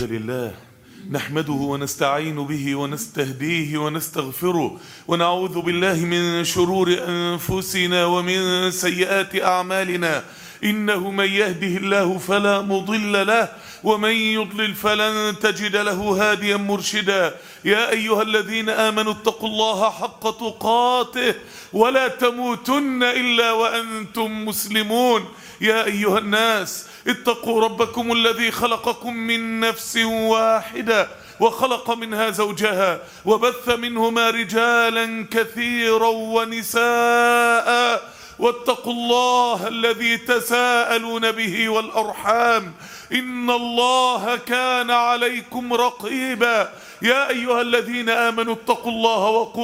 لله نحمده ونستعين به ونستهديه ونستغفره ونعوذ بالله من شرور أنفسنا ومن سيئات أعمالنا. إنه من يهده الله فلا مضل له ومن يضلل فلن تجد له هاديا مرشدا. يا أيها الذين آمنوا اتقوا الله حق تقاته ولا تموتن إلا وأنتم مسلمون. يا أيها الناس اتقوا ربكم الذي خلقكم من نفس واحدة وخلق منها زوجها وبث منهما رجالا كثيرا ونساء واتقوا الله الذي تساءلون به والأرحام إن الله كان عليكم رقيبا. يا أيها الذين آمنوا اتقوا الله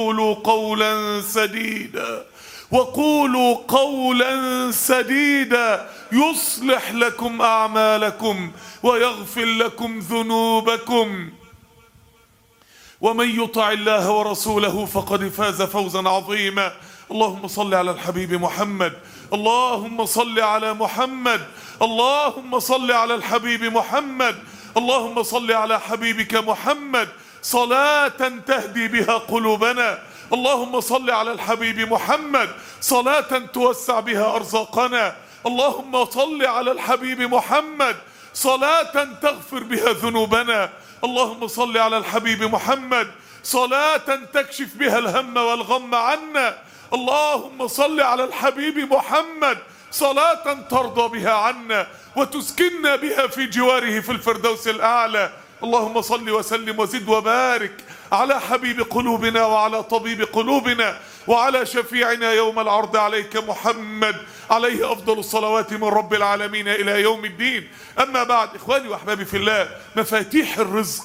وقولوا قولا سديدا يصلح لكم أعمالكم ويغفر لكم ذنوبكم ومن يطع الله ورسوله فقد فاز فوزا عظيما. اللهم صل على الحبيب محمد، اللهم صل على محمد، اللهم صل على الحبيب محمد، اللهم صل على حبيبك محمد صلاة تهدي بها قلوبنا. اللهم صل على الحبيب محمد صلاة توسع بها أرزاقنا. اللهم صل على الحبيب محمد صلاة تغفر بها ذنوبنا. اللهم صل على الحبيب محمد صلاة تكشف بها الهم والغم عنا. اللهم صل على الحبيب محمد صلاة ترضى بها عنا وتسكننا بها في جواره في الفردوس الأعلى. اللهم صل وسلم وزد وبارك على حبيب قلوبنا وعلى طبيب قلوبنا وعلى شفيعنا يوم العرض عليك محمد عليه أفضل الصلوات من رب العالمين إلى يوم الدين. أما بعد، إخواني وأحبابي في الله، مفاتيح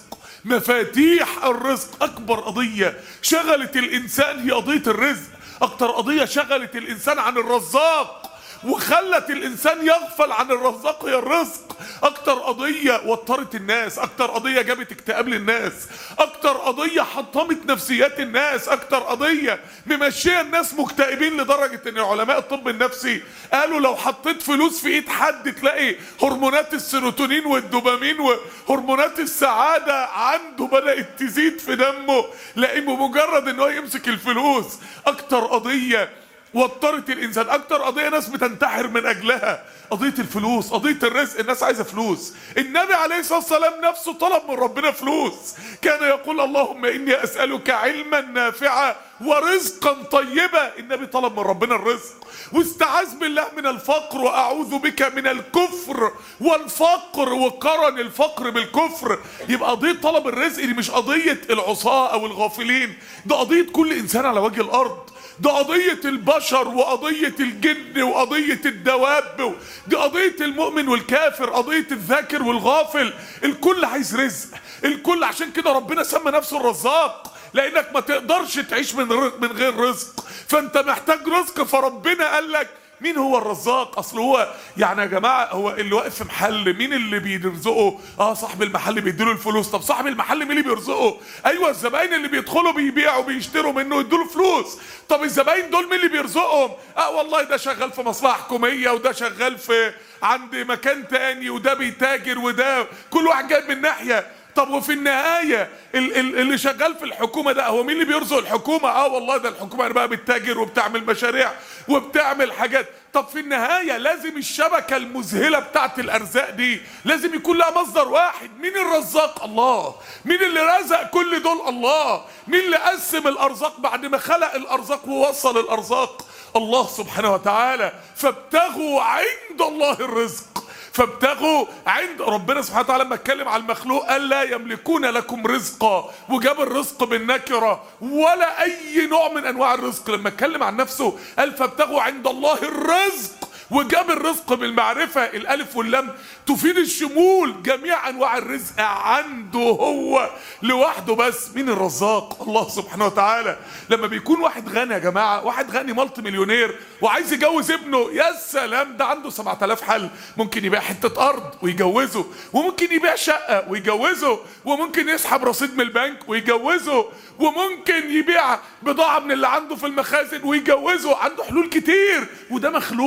الرزق أكبر قضية شغلت الإنسان هي قضية الرزق. أكتر قضية شغلت الإنسان عن الرزاق وخلت الإنسان يغفل عن الرزاق هي الرزق. أكتر قضية وترت الناس، أكتر قضية جابت اكتئاب للناس، أكتر قضية حطمت نفسيات الناس، أكتر قضية ممشية الناس مكتئبين لدرجة أن علماء الطب النفسي قالوا لو حطيت فلوس في إيد حد تلاقي هرمونات السيروتونين والدوبامين وهرمونات السعادة عنده بدأت تزيد في دمه لأنه مجرد أنه يمسك الفلوس. أكتر قضية وترت الإنسان، أكتر قضية ناس بتنتحر من أجلها قضية الفلوس، قضية الرزق. الناس عايزة فلوس. النبي عليه الصلاة والسلام نفسه طلب من ربنا فلوس، كان يقول اللهم إني أسألك علما نافعا ورزقا طيبا. النبي طلب من ربنا الرزق واستعاذ بالله من الفقر وأعوذ بك من الكفر والفقر، وقرن الفقر بالكفر. يبقى قضية طلب الرزق دي مش قضية العصاة أو الغافلين، ده قضية كل إنسان على وجه الأرض، ده قضية البشر وقضية الجن وقضية الدواب، دي قضية المؤمن والكافر، قضية الذاكر والغافل. الكل عايز رزق، الكل. عشان كده ربنا سمى نفسه الرزاق، لأنك ما تقدرش تعيش من غير رزق، فأنت محتاج رزق. فربنا قال لك مين هو الرزاق؟ اصل هو يعني يا جماعه هو اللي واقف في محل مين اللي بيرزقه؟ صاحب المحل بيديله الفلوس. طب صاحب المحل مين اللي بيرزقه؟ ايوه الزباين اللي بيدخلوا بيبيعوا بيشتروا منه يديله فلوس. طب الزباين دول مين اللي بيرزقهم؟ والله ده شغال في مصلحه حكوميه وده شغال في عند مكان تاني وده بيتاجر وده كل واحد جايب من ناحيه. طب وفي النهاية اللي شغال في الحكومة ده هو مين اللي بيرزق الحكومة؟ والله ده الحكومة بقى بتتاجر وبتعمل مشاريع وبتعمل حاجات. طب في النهاية لازم الشبكة المذهلة بتاعت الأرزاق دي لازم يكون لها مصدر واحد. مين الرزاق؟ الله. مين اللي رزق كل دول؟ الله. مين اللي قسم الأرزاق بعد ما خلق الأرزاق ووصل الأرزاق؟ الله سبحانه وتعالى. فابتغوا عند الله الرزق، فابتغوا عند ربنا سبحانه وتعالى. لما اتكلم على المخلوق قال لا يملكون لكم رزقا، وجاب الرزق بالنكره ولا اي نوع من انواع الرزق. لما اتكلم عن نفسه قال فابتغوا عند الله الرزق وجاب الرزق بالمعرفه. الالف واللام تفيد الشمول، جميع انواع الرزق عنده هو لوحده. بس مين الرزاق؟ الله سبحانه وتعالى. لما بيكون واحد غني يا جماعه، واحد غني مالتي مليونير وعايز يجوز ابنه، يا سلام، ده عنده 7000 حل. ممكن يبيع حته ارض ويجوزه، وممكن يبيع شقه ويجوزه، وممكن يسحب رصيد من البنك ويجوزه، وممكن يبيع بضاعه من اللي عنده في المخازن ويجوزه. عنده حلول كتير، وده مخلوق. امال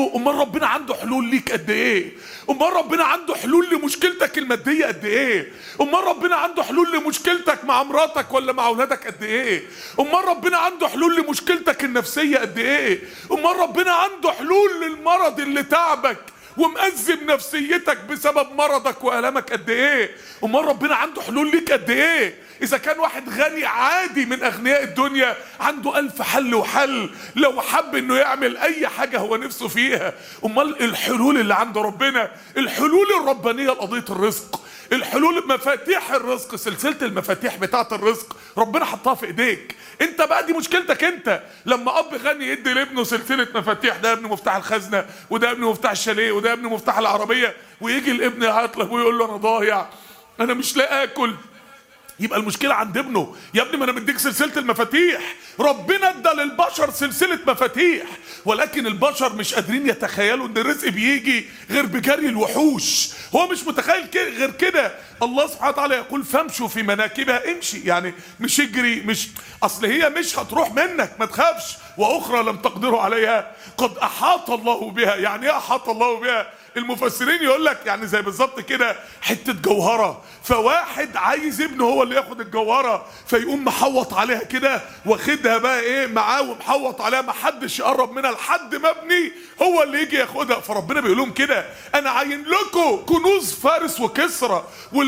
ربنا عنده حلول ليك قد ايه؟ امال ربنا عنده حلول لمشكلتك الماديه قد ايه؟ امال ربنا عنده حلول لمشكلتك مع مراتك ولا مع اولادك قد ايه؟ امال ربنا عنده حلول لمشكلتك النفسيه قد ايه؟ امال ربنا عنده حلول للمرض اللي تعبك ومأزم نفسيتك بسبب مرضك وألمك قد ايه؟ امال ربنا عنده حلول ليك قد ايه؟ اذا كان واحد غني عادي من اغنياء الدنيا عنده 1000 حل وحل لو حب انه يعمل اي حاجة هو نفسه فيها، امال الحلول اللي عند ربنا، الحلول الربانية لقضية الرزق، الحلول مفاتيح الرزق، سلسلة المفاتيح بتاعة الرزق ربنا حطها في ايديك انت بقى. دي مشكلتك انت. لما اب غني يدي لابنه سلسلة مفاتيح، ده ابن مفتاح الخزنة وده ابن مفتاح الشاليه وده ابن مفتاح العربية، ويجي الابن يعيط له ويقول له انا ضايع، انا مش لاقي اكل، يبقى المشكلة عند ابنه. يا ابني ما انا مديك سلسلة المفاتيح، ربنا ادى للبشر سلسلة مفاتيح، ولكن البشر مش قادرين يتخيلوا ان الرزق بيجي غير بجري الوحوش. هو مش متخيل غير كده. الله سبحانه وتعالى يقول فامشوا في مناكبها، امشي يعني مش اجري، مش اصل هي مش هتروح منك، ما تخافش. واخرى لم تقدروا عليها قد احاط الله بها. يعني ايه احاط الله بها؟ المفسرين يقول لك يعني زي بالظبط كده حته جوهره، فواحد عايز ابنه هو اللي ياخد الجوهره، فيقوم محوط عليها كده واخدها بقى ايه معاه ومحوط عليها، ما حدش يقرب منها لحد ما ابني هو اللي يجي ياخدها. فربنا بيقول لهم كده انا عاين لكم كنوز فارس وكسرى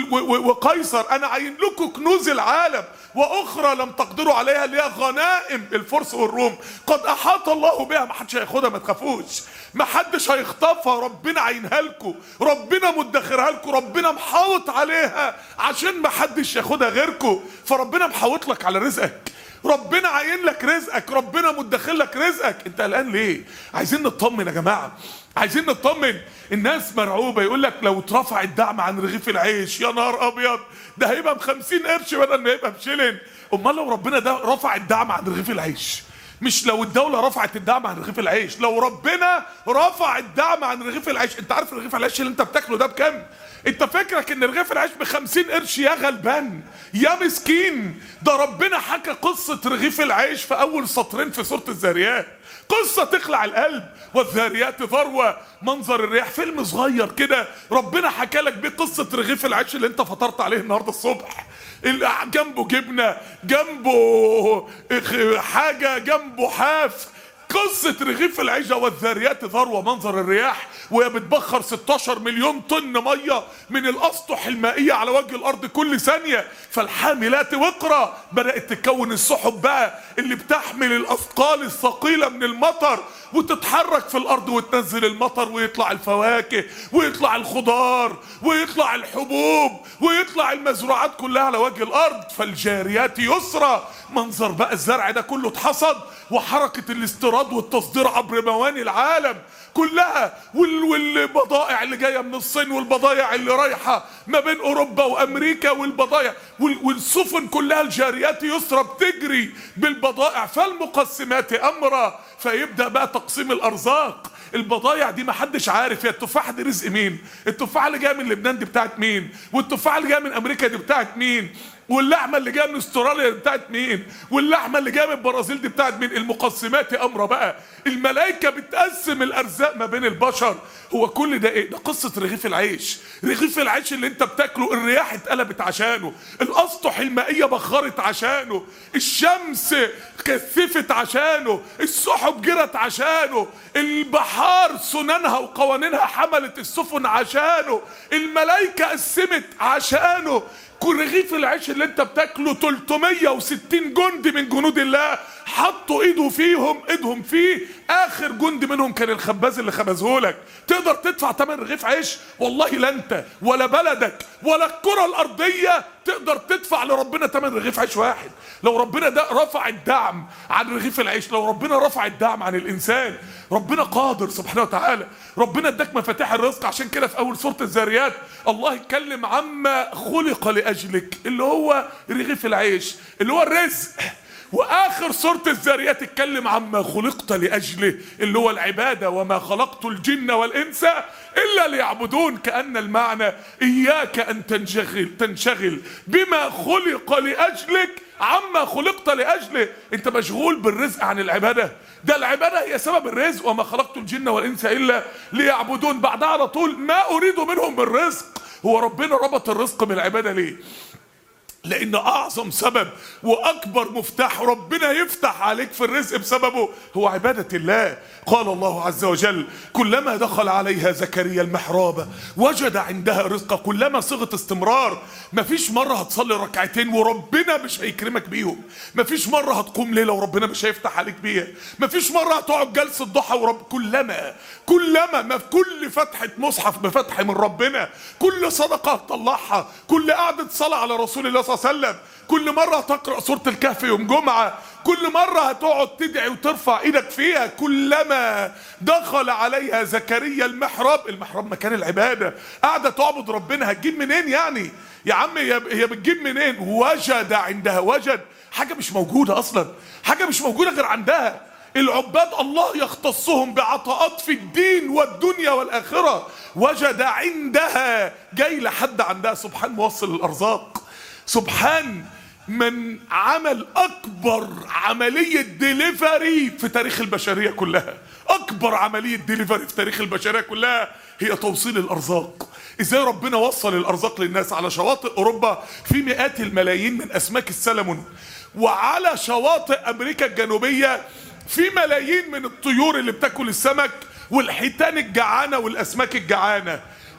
وقيصر، انا عاين لكم كنوز العالم، واخرى لم تقدروا عليها اللي هي غنائم الفرس والروم قد احاط الله بها، ما حدش هياخدها، ما تخافوش، ما حدش هيخطفها، ربنا عينها لكم، ربنا مدخرها لكم، ربنا محاوط عليها عشان ما حدش ياخدها غيركم. فربنا محاوط لك على رزقك، ربنا عاين لك رزقك، ربنا مدخل لك رزقك. انت قلقان ليه؟ عايزين نطمن يا جماعه، عايزين نطمن. الناس مرعوبه، يقول لك لو اترفع الدعم عن رغيف العيش يا نهار ابيض ده هيبقى ب50 قرش بدل ما يبقى بشلن. امال لو ربنا ده رفع الدعم عن رغيف العيش، مش لو الدولة رفعت الدعم عن رغيف العيش، لو ربنا رفع الدعم عن رغيف العيش. انت عارف رغيف العيش اللي انت بتاكله ده بكام؟ انت فاكرك ان رغيف العيش ب50 قرش؟ يا غلبان يا مسكين، ده ربنا حكى قصة رغيف العيش في اول سطرين في سورة الذاريات، قصة تخلع القلب. والذاريات ذروة، منظر الرياح، فيلم صغير كده ربنا حكى لك بيه قصة رغيف العيش اللي انت فطرت عليه النهاردة الصبح، جنبه جبنة، جنبه حاجة، جنبه حاف. قصة رغيف العيش. والذاريات ذروة، منظر الرياح وهي بتبخر 16 مليون طن مية من الأسطح المائية على وجه الأرض كل ثانية. فالحاملات وقرا، بدأت تتكون السحب بقى اللي بتحمل الأثقال الثقيلة من المطر وتتحرك في الأرض وتنزل المطر، ويطلع الفواكه ويطلع الخضار ويطلع الحبوب ويطلع المزروعات كلها على وجه الأرض. فالجاريات يسرا، منظر بقى الزرع ده كله اتحصد، وحركة الاستيراد والتصدير عبر مواني العالم كلها، والبضائع اللي جايه من الصين، والبضائع اللي رايحه ما بين اوروبا وامريكا، والبضائع والسفن كلها الجاريات يسرى بتجري بالبضائع. فالمقسمات امرا، فيبدا بقى تقسيم الارزاق. البضايع دي ما حدش عارف، يا التفاحه دي رزق مين؟ التفاحه اللي جايه من لبنان دي بتاعت مين؟ والتفاحه اللي جايه من امريكا دي بتاعت مين؟ واللحمه اللي جايه من استراليا دي بتاعت مين؟ واللحمه اللي جايه من البرازيل دي بتاعت مين؟ المقسمات امر بقى، الملائكه بتقسم الارزاق ما بين البشر. هو كل ده ايه؟ ده قصه رغيف العيش. رغيف العيش اللي انت بتاكله الرياح اتقلبت عشانه، الاسطح المائيه بخرت عشانه، الشمس كثفت عشانه، السحب جرت عشانه، البحار سننها وقوانينها حملت السفن عشانه، الملائكه قسمت عشانه. كل رغيف العيش اللي انت بتاكله 360 جندي من جنود الله حطوا ايدهم فيه، اخر جندي منهم كان الخباز اللي خبزهولك. تقدر تدفع ثمن رغيف عيش؟ والله لا انت ولا بلدك ولا الكرة الارضية تقدر تدفع لربنا ثمن رغيف عيش واحد. لو ربنا ده رفع الدعم عن رغيف العيش، لو ربنا رفع الدعم عن الانسان، ربنا قادر سبحانه وتعالى. ربنا اداك مفاتيح الرزق. عشان كده في اول سورة الذاريات الله يتكلم عما خلق لاجلك، اللي هو رغيف العيش، اللي هو الرزق. واخر سورة الذاريات اتكلم عما خلقت لاجله، اللي هو العبادة، وما خلقت الجن والانس الا ليعبدون. كأن المعنى اياك ان تنشغل بما خلق لاجلك عما خلقت لاجله. انت مشغول بالرزق عن العباده. ده العباده هي سبب الرزق. وما خلقت الجن والانس الا ليعبدون. بعدها على طول ما اريد منهم من رزق. هو ربنا ربط الرزق بالعباده ليه؟ لان اعظم سبب واكبر مفتاح ربنا يفتح عليك في الرزق بسببه هو عبادة الله. قال الله عز وجل: كلما دخل عليها زكريا المحراب وجد عندها رزقا. كلما صيغة استمرار. مفيش مرة هتصلي ركعتين وربنا مش هيكرمك بيهم. مفيش مرة هتقوم ليلة وربنا مش هيفتح عليك بيها. مفيش مرة هتقعد جلسة ضحى كلما ما في كل فتحة مصحف بفتح من ربنا، كل صدقة هتطلعها، كل قعدة صلاة على رسول الله صلى الله عليه وسلم، كل مرة هتقرأ سورة الكهف يوم جمعة، كل مرة هتقعد تدعي وترفع ايدك فيها. كلما دخل عليها زكريا المحراب. المحراب مكان العبادة. قاعدة تعبد ربنا. هتجيب منين يعني؟ يا عم هي بتجيب منين؟ وجد عندها. وجد حاجة مش موجودة اصلا. حاجة مش موجودة غير عندها. العباد الله يختصهم بعطاءات في الدين والدنيا والآخرة. وجد عندها. جاي لحد عندها. سبحان موصل الأرزاق. سبحان من عمل أكبر عملية ديليفري في تاريخ البشرية كلها. أكبر عملية ديليفري في تاريخ البشرية كلها هي توصيل الأرزاق. إزاي ربنا وصل الأرزاق للناس؟ على شواطئ أوروبا في مئات الملايين من أسماك السلمون، وعلى شواطئ أمريكا الجنوبية في ملايين من الطيور اللي بتاكل السمك والحيتان الجعانة والأسماك الجعانة.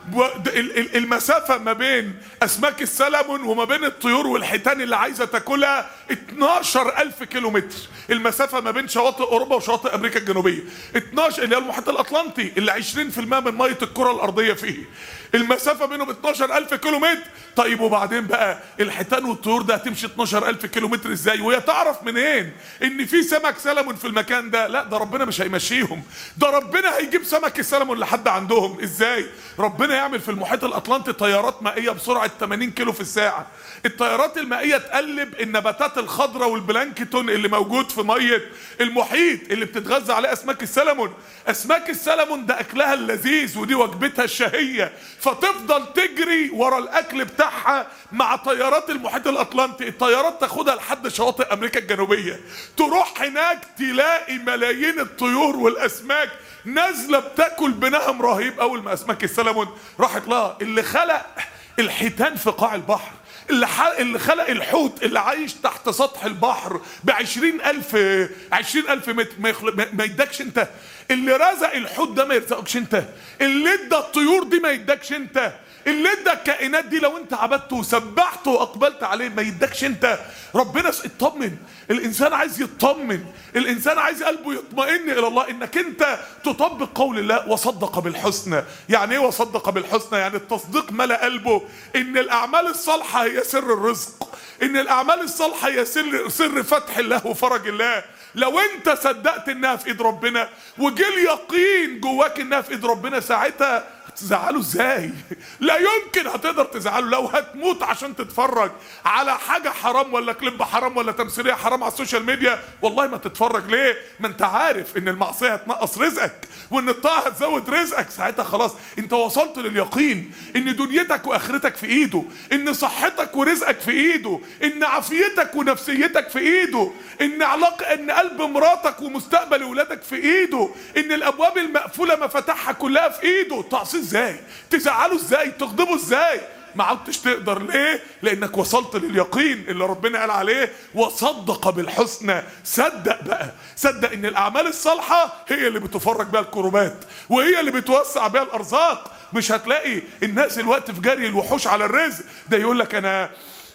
المسافة ما بين أسماك السلمون وما بين الطيور والحيتان اللي عايزة تاكلها 12,000 كيلومتر. المسافة ما بين شواطئ أوروبا وشواطئ أمريكا الجنوبية 12، اللي هو المحيط الأطلنطي اللي 20% من مية الكرة الأرضية فيه. المسافة بينهم 12,000 كيلومتر. طيب وبعدين بقى الحيتان والطيور ده هتمشي 12,000 كيلومتر ازاي؟ وهي تعرف منين ان في سمك سلمون في المكان ده؟ لا، ده ربنا مش هيمشيهم. ده ربنا هيجيب سمك السلمون لحد عندهم. ازاي؟ ربنا يعمل في المحيط الأطلنطي طيارات مائية بسرعة 80 كيلو في الساعة. الطيارات المائية تقلب النباتات الخضراء والبلانكتون اللي موجود في مية المحيط اللي بتتغذى عليه أسماك السلمون. أسماك السلمون ده أكلها اللذيذ ودي وجبتها الشهية، فتفضل تجري ورا الأكل بتاعها مع طيارات المحيط الأطلنطي. الطيارات تاخدها لحد شواطئ أمريكا الجنوبية، تروح هناك تلاقي ملايين الطيور والأسماك نازلة بتاكل بنهم رهيب. أول ما أسماك السلمون راحت لها، اللي خلق الحيتان في قاع البحر، اللي خلق الحوت اللي عايش تحت سطح البحر ب20,000 متر ما يدكش انت؟ اللي رزق الحوت ده ما يرزقكش انت؟ اللي ادى الطيور دي ما يدكش انت؟ اللي ادى الكائنات دي لو انت عبدته وسبحته واقبلت عليه ما يدكش انت؟ ربنا اطمن. الانسان عايز يطمن. الانسان عايز قلبه يطمئن الى الله، انك انت تطبق قول الله وصدق بالحسنى. يعني ايه وصدق بالحسنى؟ يعني التصديق ملأ قلبه ان الاعمال الصالحه هي سر الرزق، ان الاعمال الصالحه هي سر فتح الله وفرج الله. لو انت صدقت انها في ايد ربنا وجه اليقين جواك انها في ايد ربنا، ساعتها تزعله ازاي؟ لا يمكن هتقدر تزعله. لو هتموت عشان تتفرج على حاجة حرام ولا كليب حرام ولا تمثيلية حرام على السوشيال ميديا، والله ما تتفرج. ليه؟ ما انت عارف ان المعصية هتنقص رزقك وان الطاعة هتزود رزقك. ساعتها خلاص انت وصلت لليقين ان دنيتك واخرتك في ايده، ان صحتك ورزقك في ايده، ان عافيتك ونفسيتك في ايده، ان قلب مراتك ومستقبل ولادك في ايده، ان الابواب المقفولة مفاتحها كلها في ايده. تعصيه ازاي؟ تزعله ازاي؟ تغضبه ازاي؟ ما عدتش تقدر. ليه؟ لانك وصلت لليقين اللي ربنا قال عليه وصدق بالحسنى. صدق بقى، صدق ان الاعمال الصالحه هي اللي بتفرج بها الكروبات وهي اللي بتوسع بها الارزاق. مش هتلاقي الناس الوقت في جري الوحوش على الرزق. ده يقول لك انا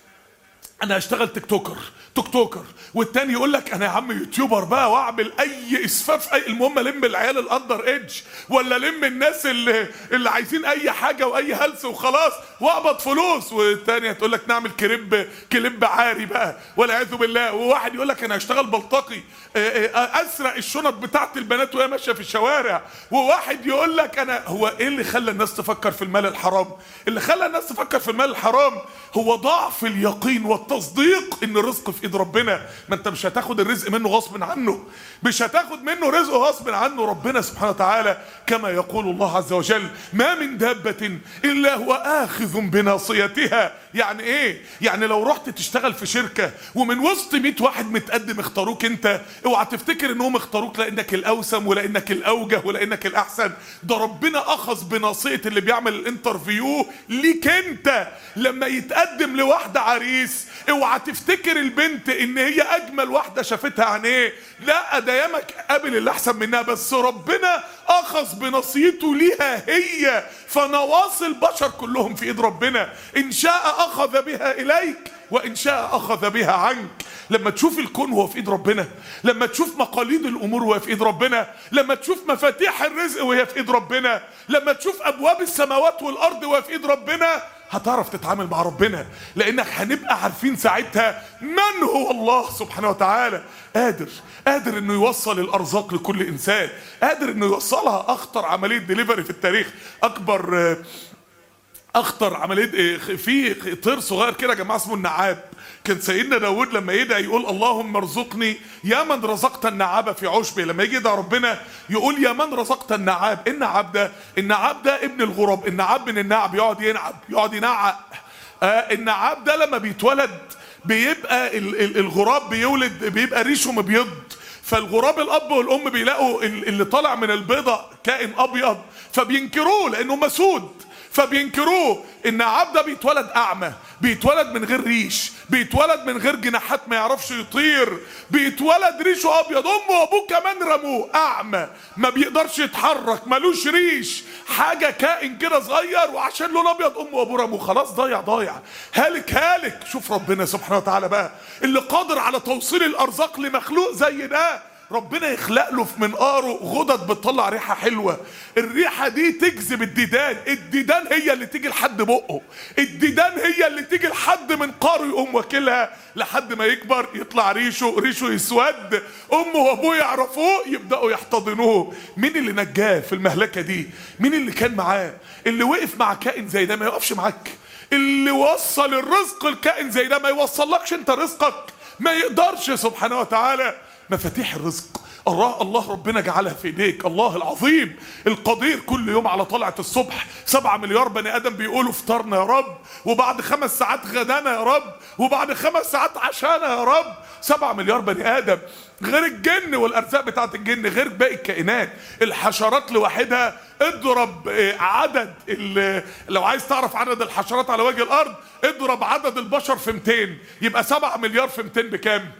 هشتغل تيك توكر، والتاني يقول لك انا يا عم يوتيوبر بقى واعمل اي اسفاف، المهم الم العيال الاندر ايدج ولا الم الناس اللي عايزين اي حاجه واي هلس وخلاص واقبض فلوس. والتانيه تقول لك نعمل كليب عاري بقى والعياذ بالله. وواحد يقول لك انا هشتغل بلطجي اسرق الشنط بتاعت البنات وهي ماشيه في الشوارع. وواحد يقول لك انا. هو ايه اللي خلى الناس تفكر في المال الحرام؟ اللي خلى الناس تفكر في المال الحرام هو ضعف اليقين والتصديق ان الرزق في ايد ربنا. ما انت مش هتاخد الرزق منه غصب عنه، مش هتاخد منه رزقه غصب عنه. ربنا سبحانه وتعالى كما يقول الله عز وجل: ما من دابة الا هو آخذ بناصيتها. يعني ايه؟ يعني لو رحت تشتغل في شركة ومن وسط 100 واحد متقدم اختاروك انت، اوعى تفتكر انهم اختاروك لانك الاوسم ولانك الاوجه ولانك الاحسن. ده ربنا اخذ بناصية اللي بيعمل الانترفيو ليك انت. لما يتقدم لواحدة عريس، اوعى تفتكر البنت ان هي اجمل واحدة شافتها عينيه، لا، ده ياما قابل اللي احسن منها، بس ربنا اخذ بناصيته ليها هي. فنواصي البشر كلهم في ايد ربنا، ان شاء اخذ بها اليك وان شاء اخذ بها عنك. لما تشوف الكون هو في ايد ربنا، لما تشوف مقاليد الامور وهي في ايد ربنا، لما تشوف مفاتيح الرزق وهي في ايد ربنا، لما تشوف ابواب السماوات والارض وهي في ايد ربنا، هتعرف تتعامل مع ربنا. لانك هنبقى عارفين ساعتها من هو الله سبحانه وتعالى. قادر انه يوصل الارزاق لكل انسان، قادر انه يوصلها. اخطر عملية ديليفري في التاريخ، اخطر عملية في طير صغير كده يا جماعه اسمه النعاب. كان سيدنا داود لما يدعي يقول: اللهم ارزقني يا من رزقت النعاب في عشبه. لما يجي يدعي ربنا يقول: يا من رزقت النعاب. النعاب ده ابن الغراب. النعاب من النعب، يقعد ينعق. النعاب ده لما بيتولد بيبقى الغراب بيولد، بيبقى ريشه مبيض. فالغراب الاب والام بيلاقوا اللي طالع من البيضه كائن ابيض، فبينكروه لانه مسود، فبينكروه. النعاب ده بيتولد اعمى، بيتولد من غير ريش، بيتولد من غير جناحات، ما يعرفش يطير، بيتولد ريشه ابيض. امه وابوه كمان رموه اعمى، ما بيقدرش يتحرك، ملوش ريش، حاجه كائن كده صغير، وعشان لونه ابيض امه وابوه رموه. خلاص ضايع، هالك. شوف ربنا سبحانه وتعالى بقى اللي قادر على توصيل الارزاق لمخلوق زي ده. ربنا يخلق له في منقاره غدد بتطلع ريحه حلوه، الريحه دي تجذب الديدان هي اللي تيجي لحد بقه، الديدان هي اللي تيجي لحد منقاره، يقوم واكلها لحد ما يكبر، يطلع ريشه يسود، امه وابوه يعرفوه، يبداوا يحتضنوه. مين اللي نجاه في المهلكه دي؟ مين اللي كان معاه؟ اللي وقف مع كائن زي ده ما يوقفش معاك، اللي وصل الرزق الكائن زي ده ما يوصلكش انت رزقك، ما يقدرش سبحانه وتعالى. مفاتيح الرزق الله ربنا جعلها في ايديك. الله العظيم القدير كل يوم على طلعة الصبح 7 مليار بني ادم بيقولوا افطرنا يا رب، وبعد 5 ساعات غدانا يا رب، وبعد 5 ساعات عشانا يا رب. 7 مليار بني ادم، غير الجن والارزاق بتاعت الجن، غير باقي الكائنات. الحشرات لوحدها اضرب عدد لو عايز تعرف عدد الحشرات على وجه الارض، اضرب عدد البشر في 200، يبقى 7 مليار في 200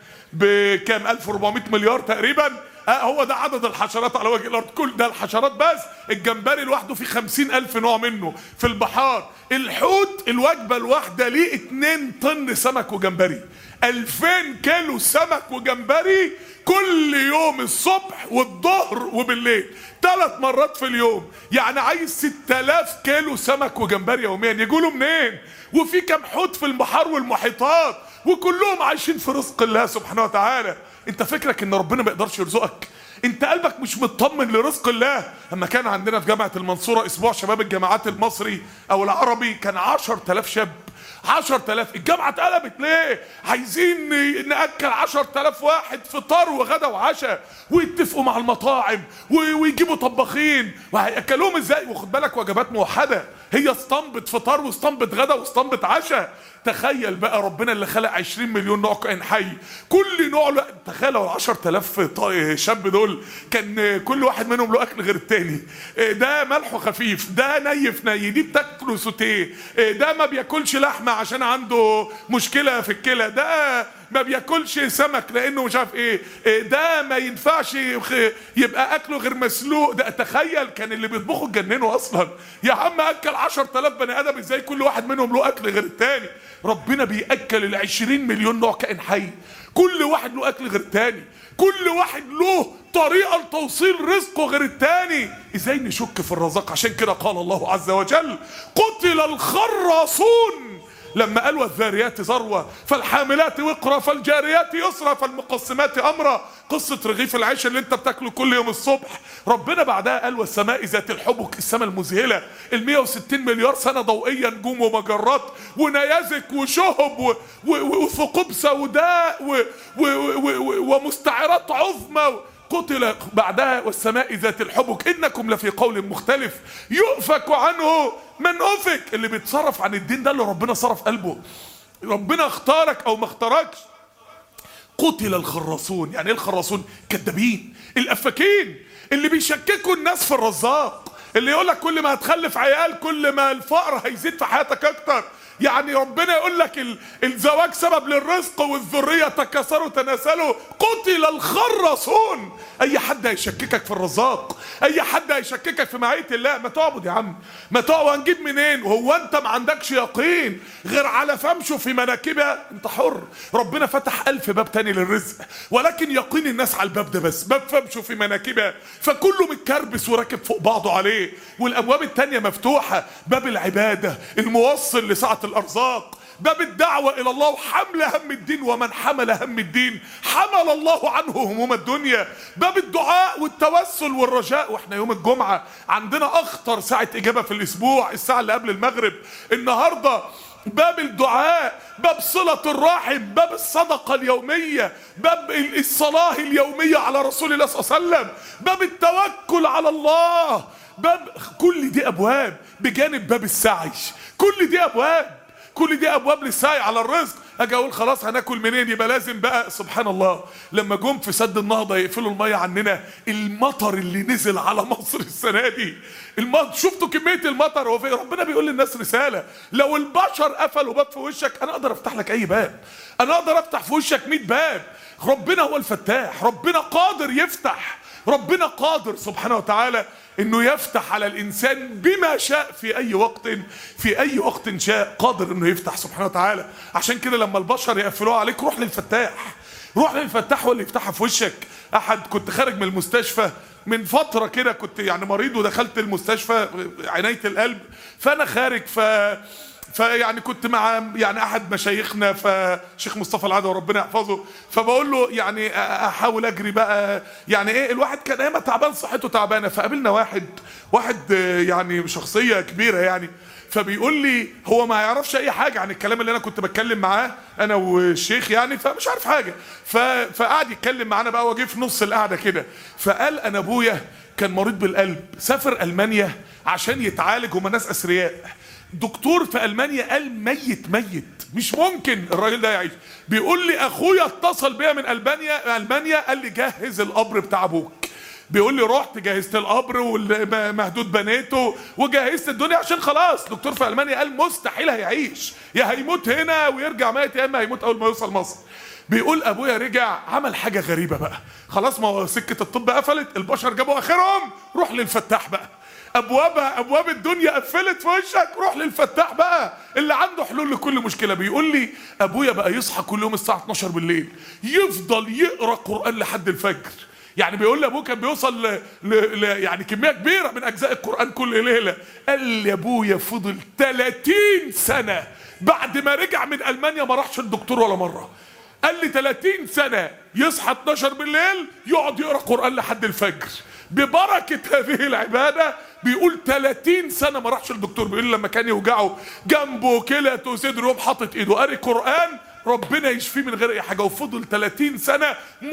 بكام 1400 مليار تقريبا. هو ده عدد الحشرات على وجه الارض. كل ده الحشرات بس. الجمبري لوحده في 50,000 نوع منه في البحار. الحوت الوجبه الواحده ليه 2 طن سمك وجمبري، 2000 كيلو سمك وجمبري كل يوم، الصبح والظهر وبالليل، 3 مرات في اليوم. يعني عايز 6000 كيلو سمك وجمبري يوميا، يجولوا منين؟ وفي كم حوت في البحار والمحيطات، وكلهم عايشين في رزق الله سبحانه وتعالى. انت فكرك ان ربنا ما يقدرش يرزقك؟ انت قلبك مش مطمن لرزق الله؟ اما كان عندنا في جامعة المنصورة اسبوع شباب الجامعات المصري او العربي، كان 10,000 شاب، 10,000. الجامعة اتقلبت ليه؟ عايزين نأكل 10,000 واحد فطار وغدا وعشاء، ويتفقوا مع المطاعم ويجيبوا طباخين، وهيأكلوهم ازاي؟ وخد بالك وجبات موحدة، هي اسطمبة فطار واسطمبة غدا واسطمبة عشاء. تخيل بقى ربنا اللي خلق 20 مليون نوع كائن حي، كل نوع له. تخيل لو 10,000 شاب دول كان كل واحد منهم له اكل غير التاني، ده ملحه خفيف، ده ني، دي بتاكله سوتيه، ده ما بياكلش لحمه عشان عنده مشكله في الكلى، ده ما بياكلش سمك لانه مش عارف ايه، ده ما ينفعش يبقى اكله غير مسلوق. ده تخيل كان اللي بيطبخوا اتجننوا اصلا. يا عم اكل 10,000 بني ادم ازاي كل واحد منهم له اكل غير التاني؟ ربنا بيأكل 20 مليون نوع كائن حي، كل واحد له اكل غير التاني، كل واحد له طريقة لتوصيل رزقه غير التاني. ازاي نشك في الرزاق؟ عشان كده قال الله عز وجل: قتل الخراصون لما قال والذاريات ذروة فالحاملات وقرا فالجاريات يسرا فالمقسمات امرا، قصة رغيف العيش اللي انت بتاكله كل يوم الصبح. ربنا بعدها قال والسماء ذات الحبك، السماء المذهلة 160 مليار سنة ضوئية، نجوم ومجرات ونيازك وشهب وثقوب سوداء ومستعرات عظمى. قتل بعدها والسماء ذات الحبك انكم لفي قول مختلف يؤفك عنه من افك. اللي بيتصرف عن الدين ده اللي ربنا صرف قلبه. ربنا اختارك او ما اختاركش. قتل الخراصون. يعني ايه الخراصون؟ كذابين، الافاكين اللي بيشككوا الناس في الرزاق، اللي يقولك كل ما هتخلف عيال كل ما الفقر هيزيد في حياتك اكتر. يعني ربنا يقول لك الزواج سبب للرزق والذريه تكاثروا تناسلوا. قتل الخراصون. اي حد هيشككك في الرزاق، اي حد هيشككك في معيه الله، ما تعبد يا عم، ما تعبد. هنجيب منين وهو انت ما عندكش يقين غير على فمشه في مناكبها؟ انت حر. ربنا فتح 1000 باب تاني للرزق، ولكن يقين الناس على الباب ده بس، باب فمشه في مناكبها، فكله متكربس وراكب فوق بعضه عليه، والابواب التانيه مفتوحه. باب العباده الموصل لسعه الارزاق، باب الدعوة الى الله وحمل هم الدين، ومن حمل هم الدين حمل الله عنه هموم الدنيا. باب الدعاء والتوسل والرجاء. واحنا يوم الجمعة عندنا اخطر ساعة اجابة في الاسبوع، الساعة اللي قبل المغرب. النهاردة باب الدعاء، باب صلة الرحم، باب الصدقة اليومية، باب الصلاة اليومية على رسول الله صلى الله عليه وسلم، باب التوكل على الله، باب كل دي ابواب بجانب باب السعي. كل دي ابواب، كل دي ابواب للسعي على الرزق. اجي اقول خلاص هناكل منين؟ يبقى لازم بقى. سبحان الله، لما جم في سد النهضه يقفلوا الميه عننا، المطر اللي نزل على مصر السنه دي، شفتوا كميه المطر؟ هو ربنا بيقول للناس رساله، لو البشر قفلوا باب في وشك انا اقدر افتح لك اي باب، انا اقدر افتح في وشك 100 باب. ربنا هو الفتاح، ربنا قادر يفتح، ربنا قادر سبحانه وتعالى انه يفتح على الانسان بما شاء في اي وقت، في اي وقت شاء قادر انه يفتح سبحانه وتعالى. عشان كده لما البشر يقفلوها عليك روح للفتاح، روح للفتاح هو اللي يفتحها في وشك. كنت خارج من المستشفى من فترة كده، كنت يعني مريض ودخلت المستشفى عناية القلب، فانا خارج فيعني كنت مع يعني احد مشايخنا، فشيخ مصطفى العدوي ربنا يحفظه، فبقول له يعني احاول اجري بقى، يعني ايه الواحد كان ايما تعبان، صحته تعبانه. فقابلنا واحد يعني شخصيه كبيره يعني، فبيقول لي هو ما يعرفش اي حاجه عن الكلام اللي انا كنت بتكلم معاه انا والشيخ يعني، فمش عارف حاجه. فقعد يتكلم معانا بقى، وجه في نص القعده كده فقال انا ابويا كان مريض بالقلب، سافر المانيا عشان يتعالج، هما ناس اثرياء. دكتور في المانيا قال ميت مش ممكن الراجل ده يعيش. بيقول لي اخويا اتصل بيا من المانيا قال لي جهز القبر بتاع ابوك. بيقول لي رحت جهزت القبر ومهدود بنيته وجهزت الدنيا، عشان خلاص دكتور في المانيا قال مستحيل هيعيش، يا هيموت هنا ويرجع ميت، يا اما هيموت اول ما يوصل مصر. بيقول ابويا رجع عمل حاجه غريبه بقى، خلاص ما هو سكه الطب قفلت، البشر جابوا اخرهم، روح للفتاح بقى. ابواب الدنيا قفلت في وشك، روح للفتاح بقى اللي عنده حلول لكل مشكله. بيقول لي ابويا بقى يصحى كل يوم الساعه 12 بالليل يفضل يقرا قران لحد الفجر. يعني بيقول لي ابوه كان بيوصل يعني كميه كبيره من اجزاء القران كل ليله. قال لي ابويا فضل 30 سنه بعد ما رجع من المانيا ما راحش الدكتور ولا مره. قال لي 30 سنه يصحى 12 بالليل يقعد يقرا قران لحد الفجر ببركه هذه العباده. بيقول 30 سنه ما راحش الدكتور. بيقول لما كان يوجعه جنبه كلته وصدره يقوم حاطط ايده قاري قران ربنا يشفيه من غير اي حاجه، وفضل 30 سنه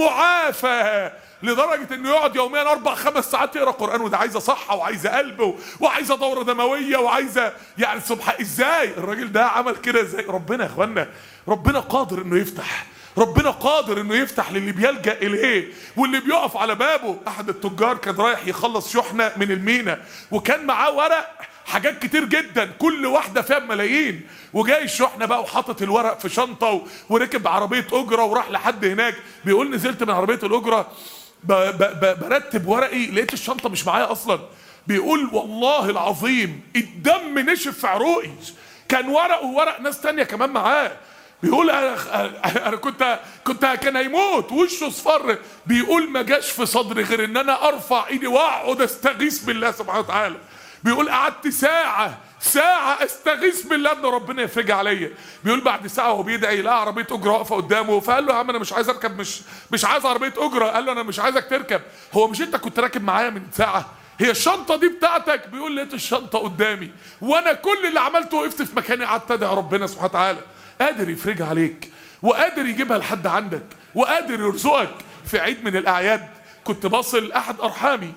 معافى، لدرجه انه يقعد يوميا 4-5 ساعات يقرا قران. وده عايزه صحه وعايزه قلب وعايزه دوره دمويه وعايزه يعني سبحان. ازاي الراجل ده عمل كده؟ ازاي؟ ربنا يا اخوانا، ربنا قادر انه يفتح، ربنا قادر انه يفتح للي بيلجأ اليه واللي بيقف على بابه. احد التجار كان رايح يخلص شحنه من المينا، وكان معاه ورق حاجات كتير جدا كل واحده فيها بملايين، وجاي الشحنه بقى وحاطط الورق في شنطه وركب عربيه اجره وراح لحد هناك. بيقول نزلت من عربيه الاجره برتب ورقي لقيت الشنطه مش معايا اصلا. بيقول والله العظيم الدم نشف في عروقي، كان ورق وورق ناس تانية كمان معاه. بيقول انا كنت كان هيموت وشه اصفر. بيقول ما جاش في صدري غير ان انا ارفع ايدي واقعد استغيث بالله سبحانه وتعالى. بيقول قعدت ساعة استغيث بالله ان ربنا يفرج عليا. بيقول بعد ساعة وهو بيدعي لقى عربية اجرة واقفة قدامه، فقال له يا عم انا مش عايز اركب، مش عايز عربية اجرة. قال له انا مش عايزك تركب، هو مش انت كنت راكب معايا من ساعة؟ هي الشنطة دي بتاعتك؟ بيقول لقيت الشنطة قدامي وانا كل اللي عملته وقفت في مكاني قعدت ادعي ربنا سبحانه وتعالى. قادر يفرجها عليك، وقادر يجيبها لحد عندك، وقادر يرزقك. في عيد من الاعياد كنت باصل احد ارحامي،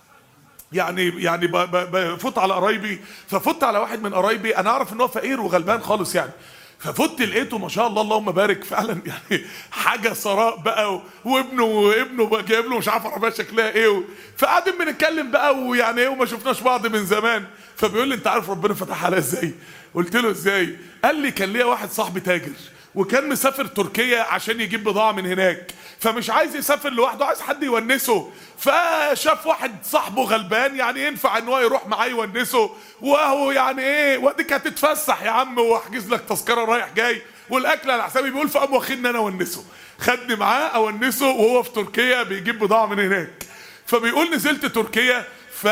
يعني بفوت على قرايبي، ففوت على واحد من قرايبي انا اعرف ان هو فقير وغلبان خالص يعني، ففوت لقيته ما شاء الله اللهم بارك فعلا يعني حاجه ثراء بقى، وابنه بقى جايب له مش عارف عربيه شكلها ايه، فقاعدين بنتكلم بقى ويعني ايه وما شفناش بعض من زمان. فبيقول لي انت عارف ربنا فتح عليا ازاي؟ قلت له ازاي؟ قال لي كان ليا واحد صاحبي تاجر وكان مسافر تركيا عشان يجيب بضاعة من هناك، فمش عايز يسافر لوحده، عايز حد يونسه، فشاف واحد صاحبه غلبان يعني ينفع ان هو يروح معاه يونسه، وهو يعني ايه واديك هتتفسح يا عم واحجز لك تذكرة رايح جاي والاكل على حسابي. بيقول فقام واخدني انا اونسه، خدني معاه اونسه وهو في تركيا بيجيب بضاعة من هناك. فبيقول نزلت تركيا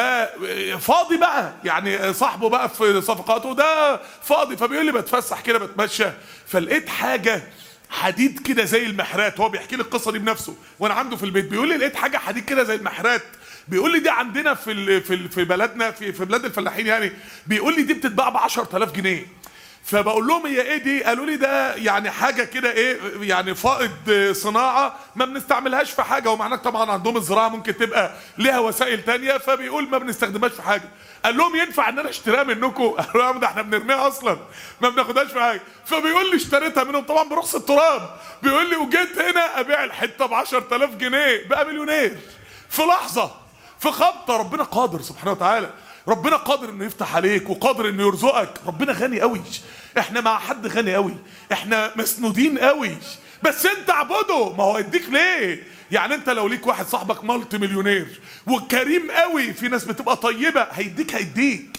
ففاضي بقى، يعني صاحبه بقى في صفقاته ده فاضي، فبيقول لي بتفسح كده بتمشى، فلقيت حاجه حديد كده زي المحرات. هو بيحكي لي القصه دي بنفسه وانا عنده في البيت، بيقول لي لقيت حاجه حديد كده زي المحرات. بيقول لي دي عندنا في بلدنا في بلاد الفلاحين يعني، بيقول لي دي بتتباع ب 10000 جنيه. فبقول لهم هي ايه دي؟ قالوا لي ده يعني حاجه كده ايه، يعني فائض صناعه ما بنستعملهاش في حاجه، ومعناك طبعا عندهم الزراعه ممكن تبقى ليها وسائل تانية، فبيقول ما بنستخدمهاش في حاجه. قال لهم ينفع ان انا اشتريها منكم؟ قالوا لهم ده احنا بنرميها اصلا ما بناخدهاش في حاجه. فبيقول لي اشتريتها منهم طبعا برخص التراب، بيقول لي وجيت هنا ابيع الحته ب 10000 جنيه، بقى مليونير في لحظه، في خبطه. ربنا قادر سبحانه وتعالى، ربنا قادر انه يفتح عليك وقادر انه يرزقك. ربنا غني قوي، احنا مع حد غني قوي، احنا مسنودين قوي، بس انت اعبده، ما هو يديك ليه؟ يعني انت لو ليك واحد صاحبك مالتي مليونير وكريم قوي، في ناس بتبقى طيبه هيديك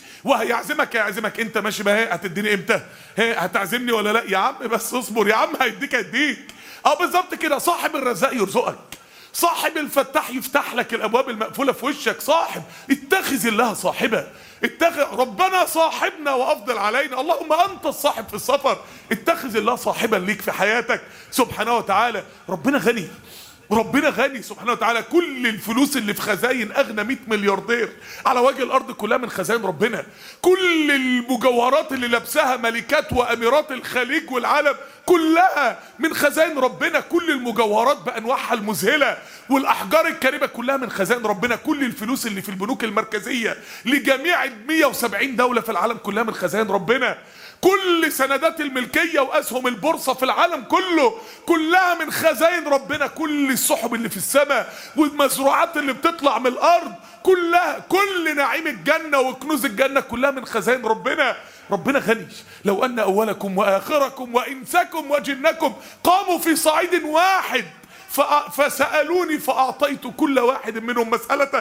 وهيعزمك انت ماشي بقى هتديني امتى؟ هتعزمني ولا لا؟ يا عم بس اصبر يا عم، هيديك بالظبط كده. صاحب الرزاق يرزقك، صاحب الفتاح يفتح لك الابواب المقفوله في وشك. صاحب اتخذ الله صاحبه، اتخذ ربنا صاحبنا وافضل علينا، اللهم انت الصاحب في السفر، اتخذ الله صاحبا ليك في حياتك سبحانه وتعالى. ربنا غني، ربنا غني سبحانه وتعالى. كل الفلوس اللي في خزاين اغنى 100 ملياردير على وجه الارض كلها من خزاين ربنا. كل المجوهرات اللي لابسها ملكات واميرات الخليج والعالم كلها من خزاين ربنا. كل المجوهرات بانواعها المذهله والاحجار الكريمه كلها من خزاين ربنا. كل الفلوس اللي في البنوك المركزيه لجميع 170 دوله في العالم كلها من خزاين ربنا. كل سندات الملكيه واسهم البورصه في العالم كله كلها من خزاين ربنا. كل السحب اللي في السماء والمزروعات اللي بتطلع من الارض كلها، كل نعيم الجنه وكنوز الجنه كلها من خزاين ربنا. ربنا غني. لو ان اولكم واخركم وانسكم وجنكم قاموا في صعيد واحد فسالوني فاعطيت كل واحد منهم مسالته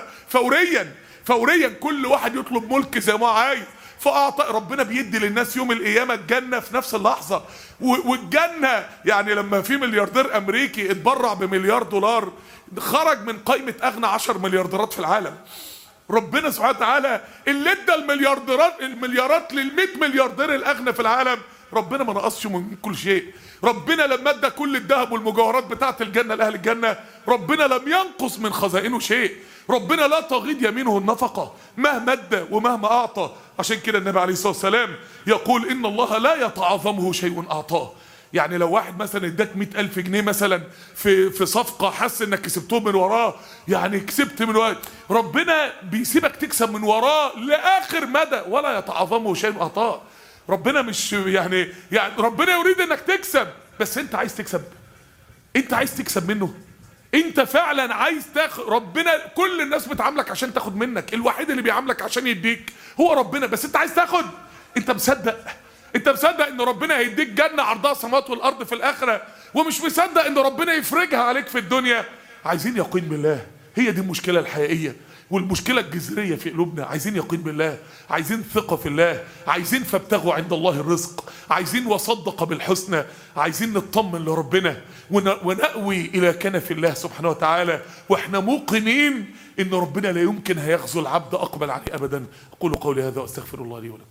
فوريا كل واحد يطلب ملك زي ما عايز فأعطى. ربنا بيدي للناس يوم القيامة الجنة في نفس اللحظة. والجنة يعني لما في ملياردير أمريكي اتبرع بمليار دولار خرج من قائمة أغنى 10 مليارديرات في العالم. ربنا سبحانه وتعالى اللي ادى المليارات لل100 ملياردير الأغنى في العالم، ربنا ما نقصش من كل شيء. ربنا لما ادى كل الذهب والمجوهرات بتاعت الجنة لأهل الجنة، ربنا لم ينقص من خزائنه شيء. ربنا لا تغيض يمينه النفقة مهما ادى ومهما أعطى. عشان كده النبي عليه الصلاة والسلام يقول إن الله لا يتعاظمه شيء أعطاه. يعني لو واحد مثلا اداك 100,000 جنيه مثلا في صفقة، حس انك كسبتهم من وراه، يعني كسبت من وراه، ربنا بيسيبك تكسب من وراه لآخر مدى ولا يتعاظمه شيء أعطاه. ربنا مش يعني ربنا يريد انك تكسب، بس انت عايز تكسب، انت عايز تكسب منه، انت فعلا عايز تاخد. ربنا كل الناس بتعاملك عشان تاخد منك، الوحيد اللي بيعاملك عشان يديك هو ربنا، بس انت عايز تاخد. انت مصدق ان ربنا هيديك جنة عرضها السماوات والارض في الاخرة، ومش مصدق ان ربنا يفرجها عليك في الدنيا. عايزين يقين بالله، هي دي المشكلة الحقيقية والمشكلة الجذرية في قلوبنا. عايزين يقين بالله، عايزين ثقة في الله، عايزين فابتغوا عند الله الرزق، عايزين وصدق بالحسنى، عايزين نطمن لربنا ونأوي إلى كنف الله سبحانه وتعالى واحنا موقنين ان ربنا لا يمكن هيخذل العبد أقبل عليه أبدا. أقول قولي هذا وأستغفر الله لي ولكم.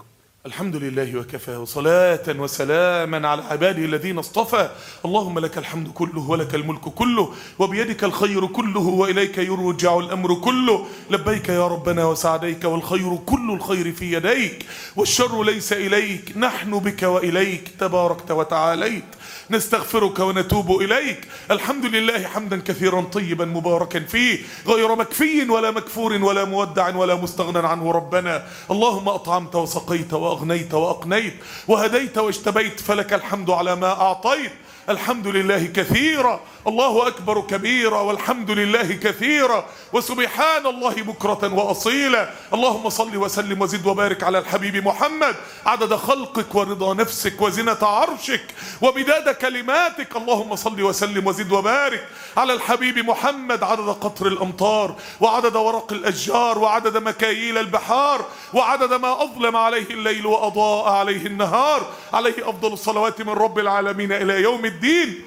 الحمد لله وكفى، وصلاة وسلاما على عباده الذين اصطفى. اللهم لك الحمد كله ولك الملك كله وبيدك الخير كله وإليك يرجع الأمر كله. لبيك يا ربنا وسعديك، والخير كل الخير في يديك والشر ليس إليك، نحن بك وإليك تباركت وتعاليت، نستغفرك ونتوب إليك. الحمد لله حمدا كثيرا طيبا مباركا فيه، غير مكفي ولا مكفور ولا مودع ولا مستغنى عنه ربنا. اللهم أطعمت وسقيت وأغنيت وأقنيت وهديت واجتبيت، فلك الحمد على ما أعطيت. الحمد لله كثيرا، الله أكبر كبيرا، والحمد لله كثيرا، وسبحان الله بكرة وأصيلا. اللهم صل وسلم وزد وبارك على الحبيب محمد عدد خلقك ورضا نفسك وزنة عرشك ومداد كلماتك. اللهم صل وسلم وزد وبارك على الحبيب محمد عدد قطر الأمطار وعدد ورق الأشجار وعدد مكاييل البحار وعدد ما أظلم عليه الليل وأضاء عليه النهار. عليه أفضل الصلوات من رب العالمين إلى يوم الدين.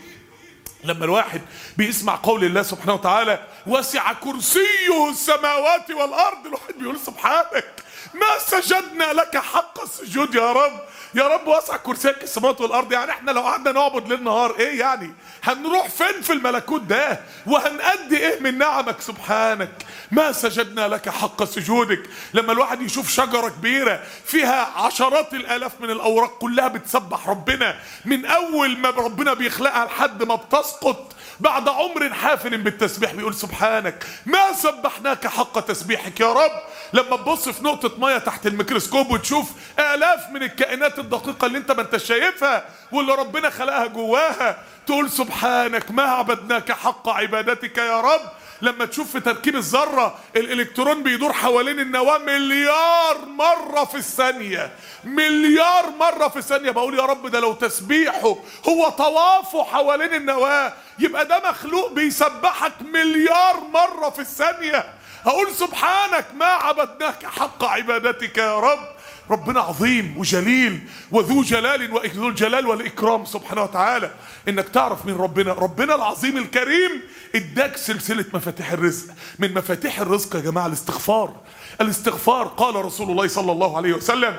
لما الواحد بيسمع قول الله سبحانه وتعالى وسع كرسيه السماوات والأرض، الواحد بيقول سبحانك ما سجدنا لك حق السجود يا رب. يا رب وسع كرسيك السماوات والارض، يعني احنا لو قعدنا نعبد ليل نهار ايه يعني؟ هنروح فين في الملكوت ده؟ وهنأدي ايه من نعمك؟ سبحانك ما سجدنا لك حق سجودك. لما الواحد يشوف شجرة كبيرة فيها عشرات الالاف من الاوراق كلها بتسبح ربنا، من اول ما ربنا بيخلقها لحد ما بتسقط بعد عمر حافل بالتسبيح، بيقول سبحانك ما سبحناك حق تسبيحك يا رب. لما تبص في نقطة مية تحت الميكروسكوب وتشوف آلاف من الكائنات الدقيقة اللي انت ما انت شايفها واللي ربنا خلقها جواها، تقول سبحانك ما عبدناك حق عبادتك يا رب. لما تشوف في تركيب الذرة الإلكترون بيدور حوالين النواة مليار مرة في الثانية، مليار مرة في الثانية، بقول يا رب ده لو تسبيحه هو طوافه حوالين النواة يبقى ده مخلوق بيسبحك مليار مرة في الثانية. هقول سبحانك ما عبدناك حق عبادتك يا رب. ربنا عظيم وجليل وذو جلال وذو الجلال والإكرام سبحانه وتعالى. إنك تعرف من ربنا العظيم الكريم اداك سلسلة مفاتيح الرزق. من مفاتيح الرزق يا جماعة الاستغفار. قال رسول الله صلى الله عليه وسلم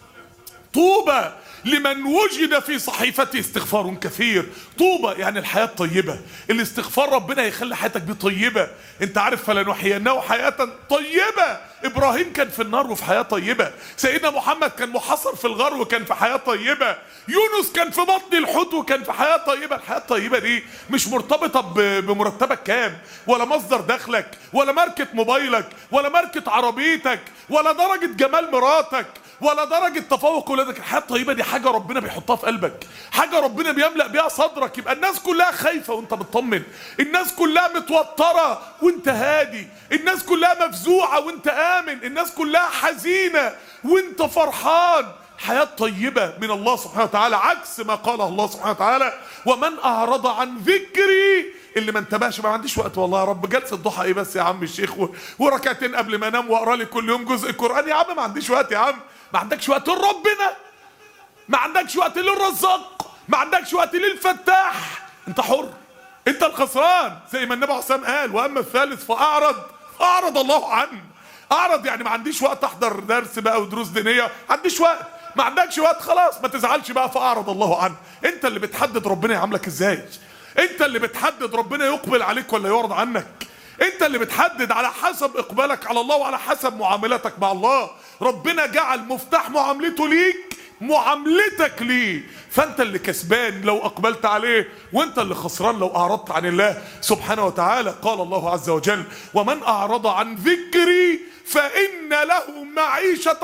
طوبى لمن وجد في صحيفته استغفار كثير. طوبى يعني الحياة طيبة، الاستغفار ربنا يخلي حياتك دي طيبة. انت عارف فلنحيينه حياة طيبة. ابراهيم كان في النار وفي حياة طيبة، سيدنا محمد كان محاصر في الغار وكان في حياة طيبة، يونس كان في بطن الحوت وكان في حياة طيبة. الحياة الطيبة دي مش مرتبطة بمرتبك كام ولا مصدر دخلك ولا ماركة موبايلك ولا ماركة عربيتك ولا درجة جمال مراتك ولا درجة تفوق ولادك. الحياة الطيبة دي حاجة ربنا بيحطها في قلبك، حاجة ربنا بيملأ بيها صدرك. يبقى الناس كلها خايفة وانت بتطمن، الناس كلها متوترة وانت هادي، الناس كلها مفزوعة وانت آمن، الناس كلها حزينة وانت فرحان. حياة طيبة من الله سبحانه وتعالى، عكس ما قاله الله سبحانه وتعالى ومن أعرض عن ذكري. اللي ما انتبهش ما عنديش وقت والله يا رب، جلسة ضحى ايه بس يا عم الشيخ وركعتين قبل ما انام واقرا لي كل يوم جزء قرآن. يا عم ما عنديش وقت يا عم. ما عندكش وقت لربنا، ما عندكش وقت للرزاق، ما عندكش وقت للفتاح. انت حر، انت الخسران. زي ما النبي عليه الصلاة والسلام قال واما الثالث فاعرض الله عنه. اعرض يعني ما عنديش وقت احضر درس بقى ودروس دينيه، ما عنديش وقت. ما عندكش وقت خلاص ما تزعلش بقى، فاعرض الله عنه. انت اللي بتحدد ربنا يعاملك ازاي، انت اللي بتحدد ربنا يقبل عليك ولا يعرض عنك، انت اللي بتحدد على حسب اقبالك على الله وعلى حسب معاملتك مع الله. ربنا جعل مفتاح معاملته ليك معاملتك ليه، فانت اللي كسبان لو اقبلت عليه وانت اللي خسران لو اعرضت عن الله سبحانه وتعالى. قال الله عز وجل ومن اعرض عن ذكري فان له معيشة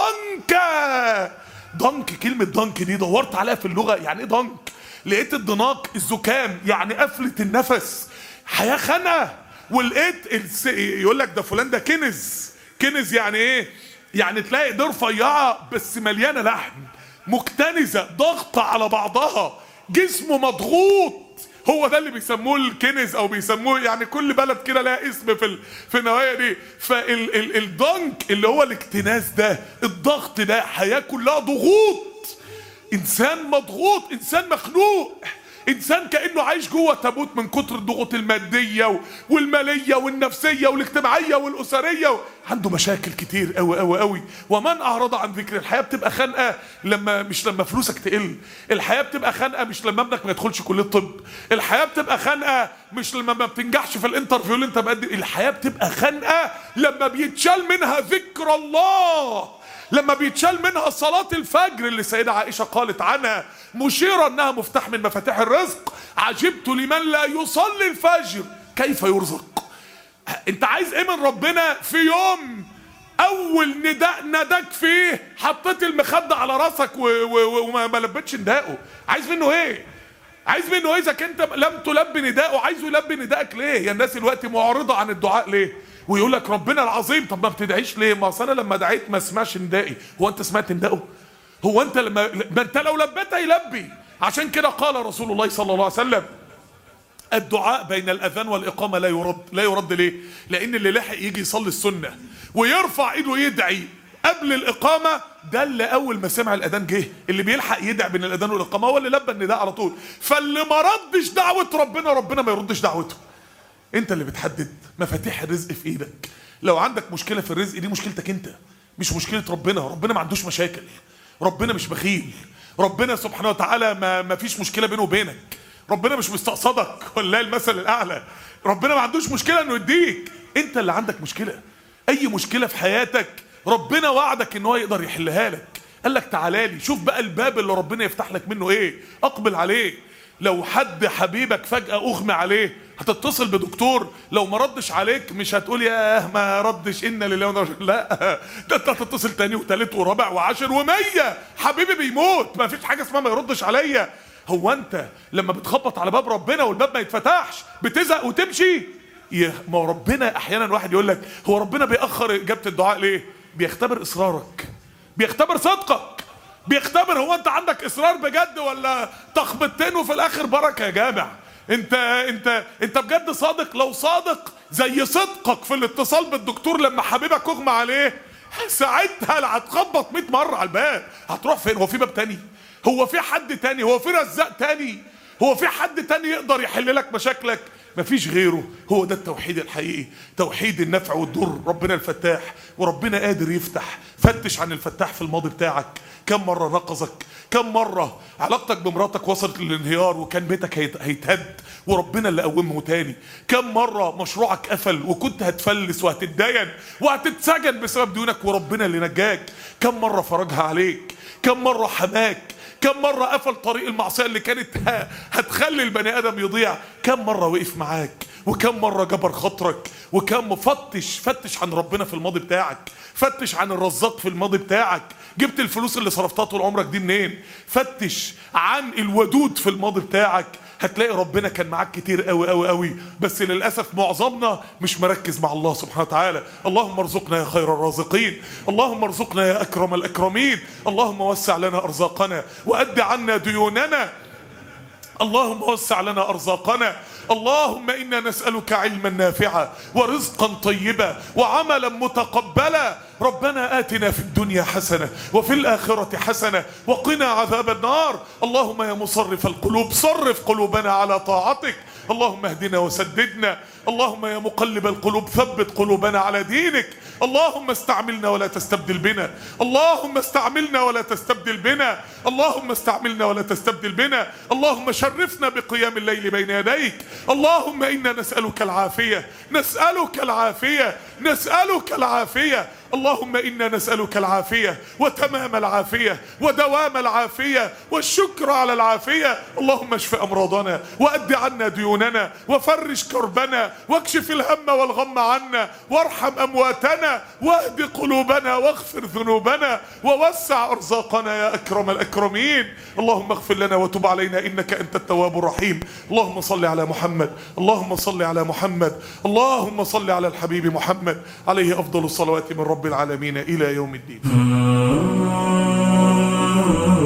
ضنكا. ضنك، كلمة ضنك دي دورت عليها في اللغة يعني ايه ضنك، لقيت الضناك الزكام يعني قفلة النفس، حياة خنقة. ولقيت يقول لك ده فلان ده كنز يعني ايه؟ يعني تلاقي ايديه رفيعة بس مليانة لحم، مكتنزة ضغطة على بعضها، جسمه مضغوط. هو ده اللي بيسموه الكنز او بيسموه، يعني كل بلد كده لها اسم في النوايا دي. فالضنك اللي هو الاكتناز ده، الضغط ده، حياة كلها ضغوط. انسان مضغوط، انسان مخنوق، انسان كأنه عايش جوه تابوت من كتر الضغوط المادية والمالية والنفسية والاجتماعية والأسرية، عنده مشاكل كتير قوي قوي قوي. ومن أعرض عن ذكر، الحياة بتبقى خانقة مش لما فلوسك تقل، الحياة بتبقى خانقة مش لما ابنك ما يدخلش كلية طب، الحياة بتبقى خانقة مش لما ما بتنجحش في الانترفيو اللي انت مقدم، الحياة بتبقى خانقة لما بيتشال منها ذكر الله، لما بيتشال منها صلاة الفجر اللي سيدة عائشة قالت عنها مشيرة انها مفتاح من مفاتيح الرزق: عجبت لمن لا يصلي الفجر كيف يرزق. انت عايز ايه من ربنا في يوم اول نداء نداك فيه حطيت المخدة على راسك وما لبتش نداءه؟ عايز منه ايه؟ عايز منه ايه اذا كنت لم تلبي نداءه؟ عايزه يلبي نداءك ليه؟ يا الناس دلوقتي معارضة عن الدعاء ليه؟ ويقول لك ربنا العظيم. طب ما بتدعيش ليه؟ ما انا لما دعيت ما اسمعش ندائي. هو انت سمعت ندائه؟ هو انت ما انت لو لبيت يلبي. عشان كده قال رسول الله صلى الله عليه وسلم: الدعاء بين الاذان والاقامه لا يرد ليه؟ لان اللي لحق يجي يصلي السنه ويرفع ايده يدعي قبل الاقامه ده اللي اول ما سمع الاذان جه، اللي بيلحق يدعي بين الاذان والاقامه هو اللي لبى النداء على طول. فاللي ما ردش دعوه ربنا ما يردش دعوته. انت اللي بتحدد مفاتيح الرزق في ايدك. لو عندك مشكله في الرزق دي مشكلتك انت، مش مشكله ربنا. ربنا ما عندوش مشاكل، ربنا مش بخيل، ربنا سبحانه وتعالى ما فيش مشكله بينه وبينك، ربنا مش مستقصدك والله المثل الاعلى. ربنا ما عندوش مشكله انه يديك، انت اللي عندك مشكله. اي مشكله في حياتك ربنا وعدك ان هو يقدر يحلها لك. قال لك تعالى لي شوف بقى الباب اللي ربنا يفتح لك منه ايه، اقبل عليه. لو حد حبيبك فجأة اغمى عليه هتتصل بدكتور، لو ما ردش عليك مش هتقول ياه ما ردش انا لله وانا لا، ده انت هتتصل تاني وتالت ورابع وعاشر ومية، حبيبي بيموت، ما فيش حاجة اسمها ما يردش عليا. هو انت لما بتخبط على باب ربنا والباب ما يتفتحش بتزهق وتمشي؟ ما هو ربنا احيانا واحد يقول لك هو ربنا بيأخر اجابة الدعاء ليه؟ بيختبر اصرارك، بيختبر صدقك، بيختبر هو انت عندك اصرار بجد ولا تخبطتين وفي الاخر بركه. يا جامع انت بجد صادق؟ لو صادق زي صدقك في الاتصال بالدكتور لما حبيبك اغمى عليه، ساعتها لا هتخبط 100 مره على الباب. هتروح فين؟ هو في باب تاني؟ هو في حد تاني؟ هو في رزاق تاني؟ هو في حد تاني يقدر يحل لك مشاكلك؟ مفيش غيره. هو ده التوحيد الحقيقي، توحيد النفع والضر. ربنا الفتاح وربنا قادر يفتح. فتش عن الفتاح في الماضي بتاعك، كم مرة نقصك؟ كم مرة علاقتك بمراتك وصلت للانهيار وكان بيتك هيتهد وربنا اللي قومه تاني؟ كم مرة مشروعك قفل وكنت هتفلس وهتتدين وهتتسجن بسبب ديونك وربنا اللي نجاك؟ كم مرة فرجها عليك؟ كم مرة حماك؟ كم مرة قفل طريق المعصية اللي كانت هتخلي البني آدم يضيع؟ كم مرة وقف معاك؟ وكم مرة جبر خاطرك؟ وكم فتش عن ربنا في الماضي بتاعك، فتش عن الرزاق في الماضي بتاعك. جبت الفلوس اللي صرفتها طول عمرك دي منين؟ فتش عن الودود في الماضي بتاعك، هتلاقي ربنا كان معاك كتير قوي قوي قوي. بس للأسف معظمنا مش مركز مع الله سبحانه وتعالى. اللهم ارزقنا يا خير الرازقين، اللهم ارزقنا يا أكرم الأكرمين، اللهم وسع لنا أرزاقنا وأد عنا ديوننا، اللهم وسع لنا أرزاقنا. اللهم إنا نسألك علما نافعا ورزقا طيبا وعملا متقبلا. ربنا آتنا في الدنيا حسنة وفي الآخرة حسنة وقنا عذاب النار. اللهم يا مصرف القلوب صرف قلوبنا على طاعتك، اللهم اهدنا وسددنا. اللهم يا مقلب القلوب ثبت قلوبنا على دينك. اللهم استعملنا ولا تستبدل بنا، اللهم استعملنا ولا تستبدل بنا، اللهم استعملنا ولا تستبدل بنا. اللهم شرفنا بقيام الليل بين يديك. اللهم إنا نسألك العافية، نسألك العافية، نسألك العافية. اللهم إنا نسألك العافية وتمام العافية ودوام العافية والشكر على العافية. اللهم اشف أمراضنا وأد عنا ديوننا وفرج كربنا واكشف الهم والغم عنا وارحم أمواتنا واهد قلوبنا واغفر ذنوبنا ووسع أرزاقنا يا أكرم الأكرمين. اللهم اغفر لنا وتب علينا إنك أنت التواب الرحيم. اللهم صل على محمد، اللهم صل على محمد، اللهم صل على الحبيب محمد عليه أفضل الصلوات من رب العالمين إلى يوم الدين.